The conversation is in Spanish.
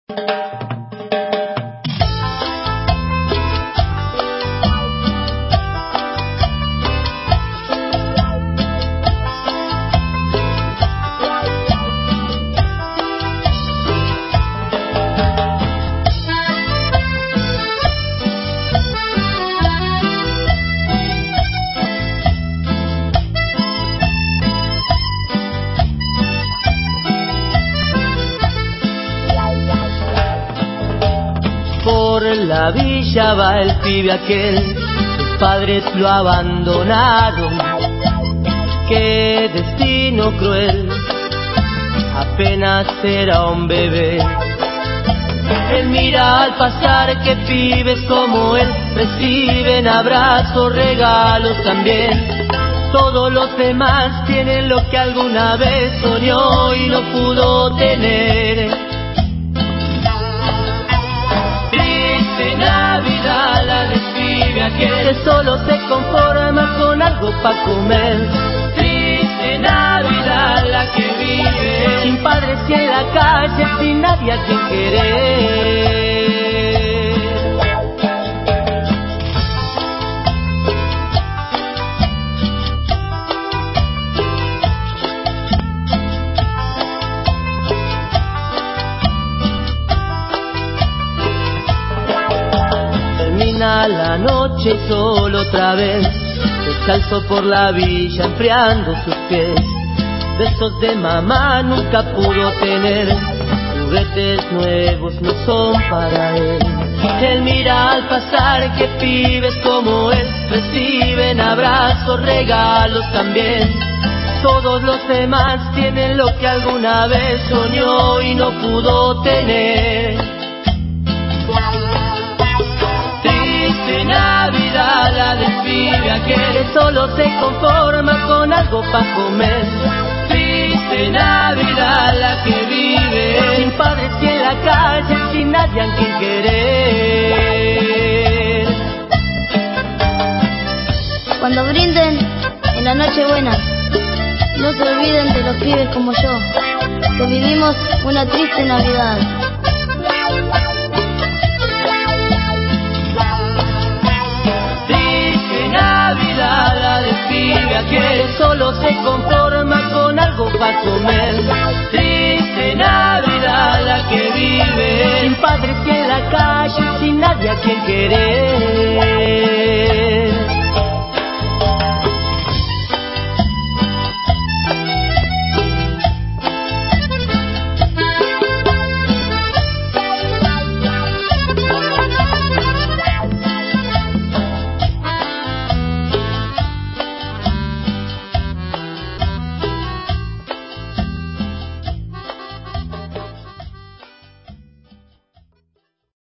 Por la villa va el pibe aquel, sus padres lo abandonaron. Qué destino cruel, apenas era un bebé. Él mira al pasar que pibes como él reciben abrazos, regalos también. Todos los demás tienen lo que alguna vez soñó y no pudo tener. Navidad la describe aquel que solo se conforma con algo pa' comer. Triste Navidad la que vive sin padres y en la calle, sin nadie a quien querer. Termina la noche y solo otra vez, descalzo por la villa enfriando sus pies. Besos de mamá nunca pudo tener, juguetes nuevos no son para él. Él mira al pasar que pibes como él reciben abrazos, regalos también. Todos los demás tienen lo que alguna vez soñó y no pudo tener. Navidad la describe aquel que solo se conforma con algo pa' comer. Triste Navidad la que vive sin padres y en la calle, sin nadie a quien querer. Cuando brinden en la noche buena, no se olviden de los pibes como yo, que vivimos una triste Navidad. La describe aquel que solo se conforma con algo para comer. Triste Navidad la que vive sin padres y en la calle, sin nadie a quien querer.